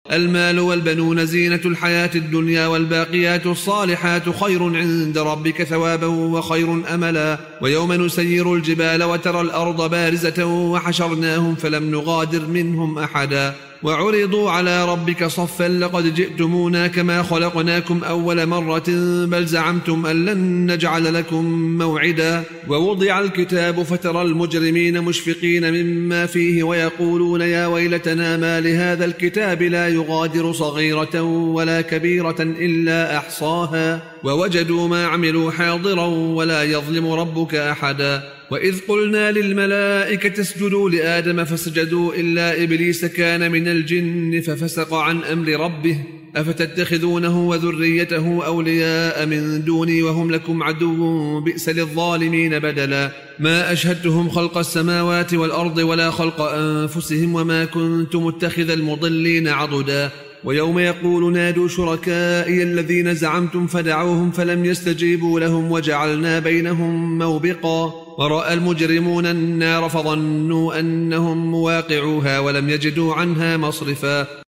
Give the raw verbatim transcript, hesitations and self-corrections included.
المال والبنون زينة الحياة الدنيا، والباقيات الصالحات خير عند ربك ثوابا وخير أملا. ويوم نسير الجبال وترى الأرض بارزة وحشرناهم فلم نغادر منهم أحدا وعرضوا على ربك صفا لقد جئتمونا كما خلقناكم أول مرة بل زعمتم أن لن نجعل لكم موعدا. ووضع الكتاب فترى المجرمين مشفقين مما فيه ويقولون يا ويلتنا ما لهذا الكتاب لا يغادر صغيرة ولا كبيرة إلا أحصاها ووجدوا ما عملوا حاضرا ولا يظلم ربك أحدا. وإذ قلنا للملائكة اسجدوا لآدم فسجدوا إلا إبليس كان من الجن ففسق عن أمر ربه أفتتخذونه وذريته أولياء من دوني وهم لكم عدو بئس للظالمين بدلا. ما أشهدتهم خلق السماوات والأرض ولا خلق أنفسهم وما كنت متخذ المضلين عضدا. ويوم يقول نادوا شركائي الذين زعمتم فدعوهم فلم يستجيبوا لهم وجعلنا بينهم موبقا ورأى المجرمون النار فظنوا أنهم مواقعوها ولم يجدوا عنها مصرفا.